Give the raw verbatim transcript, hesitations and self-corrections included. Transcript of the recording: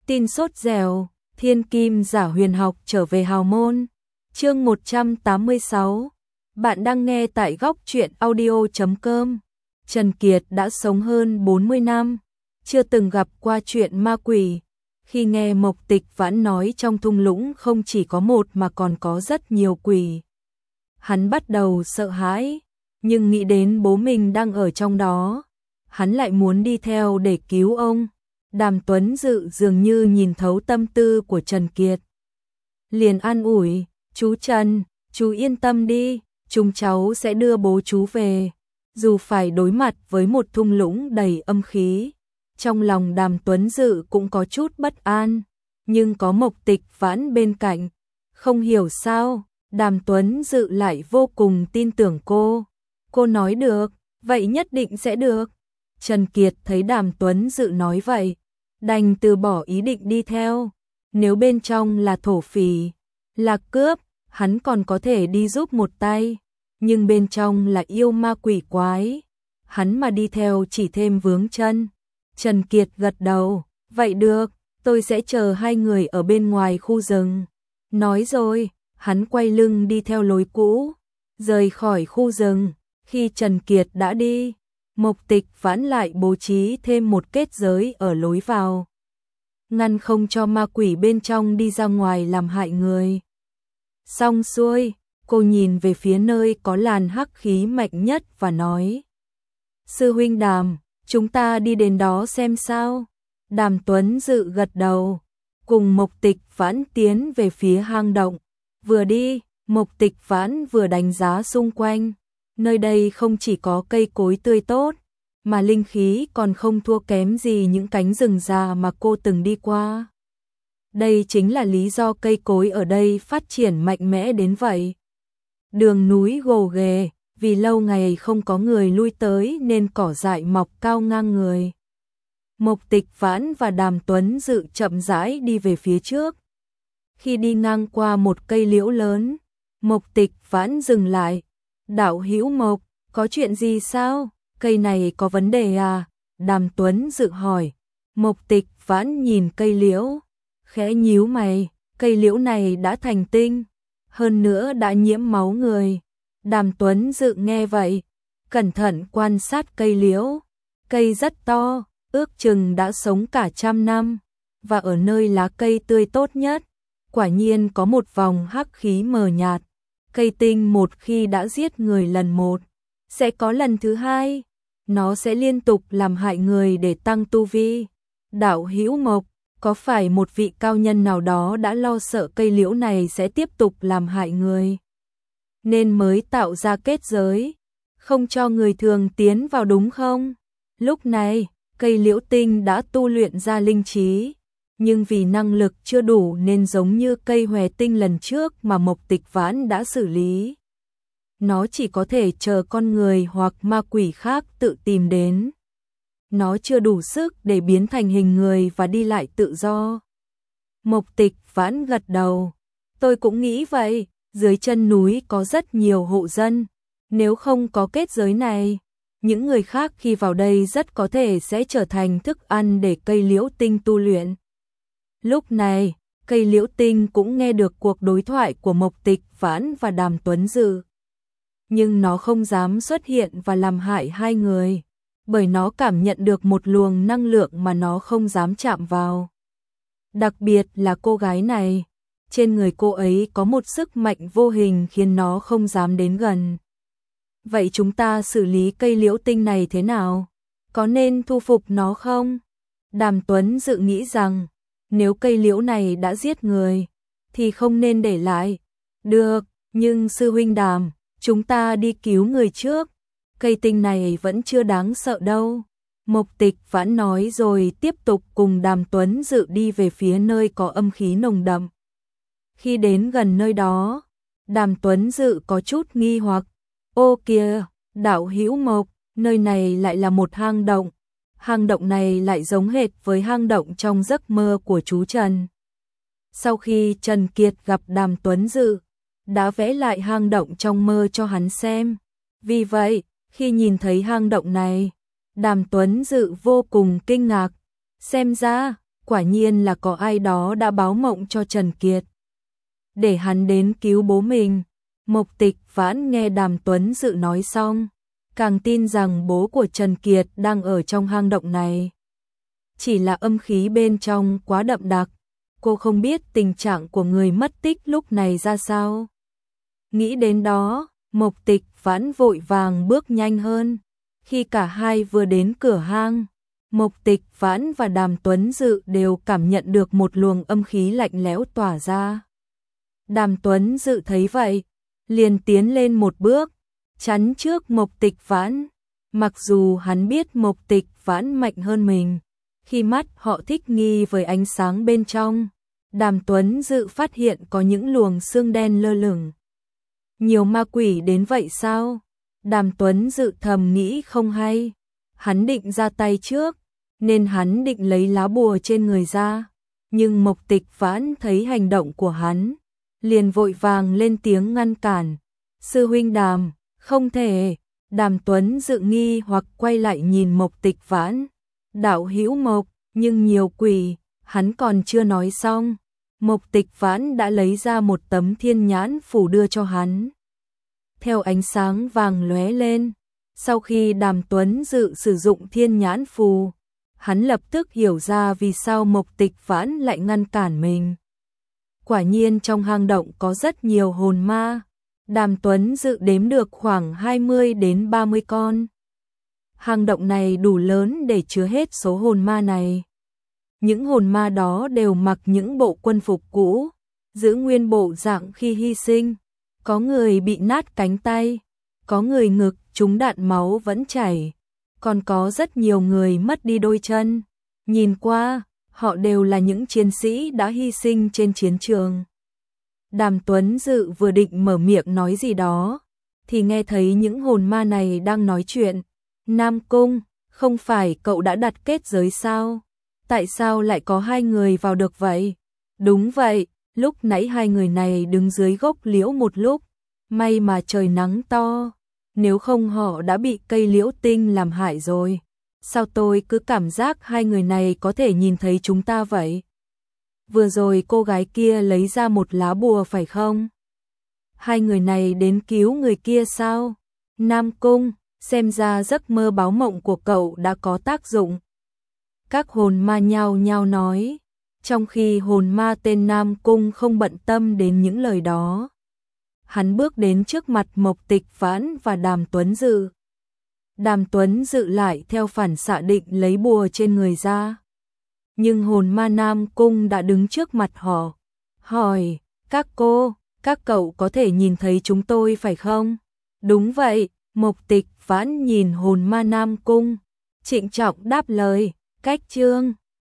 Tin sốt dẻo, thiên kim giả huyền học trở về hào môn. Chương một trăm tám mươi sáu. Bạn đang nghe tại góc truyện audio chấm com. Trần Kiệt đã sống hơn bốn mươi năm, chưa từng gặp qua chuyện ma quỷ. Khi nghe Mộc Tịch Vãn nói trong thung lũng không chỉ có một mà còn có rất nhiều quỷ, hắn bắt đầu sợ hãi, nhưng nghĩ đến bố mình đang ở trong đó, hắn lại muốn đi theo để cứu ông. Đàm Tuấn Dự dường như nhìn thấu tâm tư của Trần Kiệt, liền an ủi, chú Trần, chú yên tâm đi, chúng cháu sẽ đưa bố chú về. Dù phải đối mặt với một thung lũng đầy âm khí, trong lòng Đàm Tuấn Dự cũng có chút bất an, nhưng có Mộc Tịch Vãn bên cạnh, không hiểu sao, Đàm Tuấn Dự lại vô cùng tin tưởng cô. Cô nói được, vậy nhất định sẽ được. Trần Kiệt thấy Đàm Tuấn Dự nói vậy, đành từ bỏ ý định đi theo. Nếu bên trong là thổ phỉ, là cướp, hắn còn có thể đi giúp một tay, nhưng bên trong là yêu ma quỷ quái, hắn mà đi theo chỉ thêm vướng chân. Trần Kiệt gật đầu, vậy được, tôi sẽ chờ hai người ở bên ngoài khu rừng. Nói rồi, hắn quay lưng đi theo lối cũ, rời khỏi khu rừng. Khi Trần Kiệt đã đi, Mộc Tịch Vãn lại bố trí thêm một kết giới ở lối vào, ngăn không cho ma quỷ bên trong đi ra ngoài làm hại người. Xong xuôi, cô nhìn về phía nơi có làn hắc khí mạnh nhất và nói, sư huynh Đàm, chúng ta đi đến đó xem sao. Đàm Tuấn Dự gật đầu, cùng Mộc Tịch Vãn tiến về phía hang động. Vừa đi, Mộc Tịch Vãn vừa đánh giá xung quanh. Nơi đây không chỉ có cây cối tươi tốt, mà linh khí còn không thua kém gì những cánh rừng già mà cô từng đi qua. Đây chính là lý do cây cối ở đây phát triển mạnh mẽ đến vậy. Đường núi gồ ghề, vì lâu ngày không có người lui tới nên cỏ dại mọc cao ngang người. Mộc Tịch Vãn và Đàm Tuấn Dự chậm rãi đi về phía trước. Khi đi ngang qua một cây liễu lớn, Mộc Tịch Vãn dừng lại. Đạo hữu Mộc, có chuyện gì sao? Cây này có vấn đề à? Đàm Tuấn Dự hỏi. Mộc Tịch Vãn nhìn cây liễu, khẽ nhíu mày, cây liễu này đã thành tinh, hơn nữa đã nhiễm máu người. Đàm Tuấn Dự nghe vậy, cẩn thận quan sát cây liễu. Cây rất to, ước chừng đã sống cả trăm năm, và ở nơi lá cây tươi tốt nhất, quả nhiên có một vòng hắc khí mờ nhạt. Cây tinh một khi đã giết người lần một, sẽ có lần thứ hai, nó sẽ liên tục làm hại người để tăng tu vi. Đạo hữu Mộc, có phải một vị cao nhân nào đó đã lo sợ cây liễu này sẽ tiếp tục làm hại người, nên mới tạo ra kết giới, không cho người thường tiến vào đúng không? Lúc này, cây liễu tinh đã tu luyện ra linh trí, nhưng vì năng lực chưa đủ nên giống như cây hòe tinh lần trước mà Mộc Tịch Vãn đã xử lý. Nó chỉ có thể chờ con người hoặc ma quỷ khác tự tìm đến. Nó chưa đủ sức để biến thành hình người và đi lại tự do. Mộc Tịch Vãn gật đầu. Tôi cũng nghĩ vậy, dưới chân núi có rất nhiều hộ dân. Nếu không có kết giới này, những người khác khi vào đây rất có thể sẽ trở thành thức ăn để cây liễu tinh tu luyện. Lúc này, cây liễu tinh cũng nghe được cuộc đối thoại của Mộc Tịch Vãn và Đàm Tuấn Dự. Nhưng nó không dám xuất hiện và làm hại hai người, bởi nó cảm nhận được một luồng năng lượng mà nó không dám chạm vào. Đặc biệt là cô gái này, trên người cô ấy có một sức mạnh vô hình khiến nó không dám đến gần. Vậy chúng ta xử lý cây liễu tinh này thế nào? Có nên thu phục nó không? Đàm Tuấn Dự nghĩ rằng, nếu cây liễu này đã giết người, thì không nên để lại. Được, nhưng sư huynh Đàm, chúng ta đi cứu người trước. Cây tinh này vẫn chưa đáng sợ đâu. Mộc Tịch Vãn nói rồi tiếp tục cùng Đàm Tuấn Dự đi về phía nơi có âm khí nồng đậm. Khi đến gần nơi đó, Đàm Tuấn Dự có chút nghi hoặc. Ô kìa, đạo hữu Mộc, nơi này lại là một hang động. Hang động này lại giống hệt với hang động trong giấc mơ của chú Trần. Sau khi Trần Kiệt gặp Đàm Tuấn Dự, đã vẽ lại hang động trong mơ cho hắn xem. Vì vậy, khi nhìn thấy hang động này, Đàm Tuấn Dự vô cùng kinh ngạc. Xem ra, Quả nhiên là có ai đó đã báo mộng cho Trần Kiệt, để hắn đến cứu bố mình. Mộc Tịch Vãn nghe Đàm Tuấn Dự nói xong, càng tin rằng bố của Trần Kiệt đang ở trong hang động này. Chỉ là âm khí bên trong quá đậm đặc, cô không biết tình trạng của người mất tích lúc này ra sao. Nghĩ đến đó, Mộc Tịch Vãn vội vàng bước nhanh hơn. Khi cả hai vừa đến cửa hang, Mộc Tịch Vãn và Đàm Tuấn Dự đều cảm nhận được một luồng âm khí lạnh lẽo tỏa ra. Đàm Tuấn Dự thấy vậy, liền tiến lên một bước, chắn trước Mộc Tịch Vãn. Mặc dù hắn biết Mộc Tịch Vãn mạnh hơn mình, khi mắt họ thích nghi với ánh sáng bên trong, Đàm Tuấn Dự phát hiện có những luồng sương đen lơ lửng. Nhiều ma quỷ đến vậy sao? Đàm Tuấn Dự thầm nghĩ không hay. Hắn định ra tay trước, nên hắn định lấy lá bùa trên người ra. Nhưng Mộc Tịch Vãn thấy hành động của hắn, liền vội vàng lên tiếng ngăn cản. Sư huynh Đàm, không thể. Đàm Tuấn Dự nghi hoặc quay lại nhìn Mộc Tịch Vãn. Đạo hữu Mộc, nhưng nhiều quỷ. Hắn còn chưa nói xong, Mộc Tịch Vãn đã lấy ra một tấm thiên nhãn phù đưa cho hắn. Theo ánh sáng vàng lóe lên, sau khi Đàm Tuấn Dự sử dụng thiên nhãn phù, hắn lập tức hiểu ra vì sao Mộc Tịch Vãn lại ngăn cản mình. Quả nhiên trong hang động có rất nhiều hồn ma. Đàm Tuấn Dự đếm được khoảng hai mươi đến ba mươi con. Hang động này đủ lớn để chứa hết số hồn ma này. Những hồn ma đó đều mặc những bộ quân phục cũ, giữ nguyên bộ dạng khi hy sinh. Có người bị nát cánh tay, có người ngực trúng đạn máu vẫn chảy, còn có rất nhiều người mất đi đôi chân. Nhìn qua, họ đều là những chiến sĩ đã hy sinh trên chiến trường. Đàm Tuấn Dự vừa định mở miệng nói gì đó, thì nghe thấy những hồn ma này đang nói chuyện. Nam Cung, không phải cậu đã đặt kết giới sao? Tại sao lại có hai người vào được vậy? Đúng vậy, lúc nãy hai người này đứng dưới gốc liễu một lúc, may mà trời nắng to, nếu không họ đã bị cây liễu tinh làm hại rồi. Sao tôi cứ cảm giác hai người này có thể nhìn thấy chúng ta vậy? Vừa rồi cô gái kia lấy ra một lá bùa phải không? Hai người này đến cứu người kia sao? Nam Cung, xem ra giấc mơ báo mộng của cậu đã có tác dụng. Các hồn ma nhao nhao nói, trong khi hồn ma tên Nam Cung không bận tâm đến những lời đó. Hắn bước đến trước mặt Mộc Tịch Vãn và Đàm Tuấn Dự. Đàm Tuấn Dự lại theo phản xạ định lấy bùa trên người ra. Nhưng hồn ma Nam Cung đã đứng trước mặt họ, hỏi, các cô, các cậu có thể nhìn thấy chúng tôi phải không? Đúng vậy, Mộc Tịch Vãn nhìn hồn ma Nam Cung, trịnh trọng đáp lời, cách chương.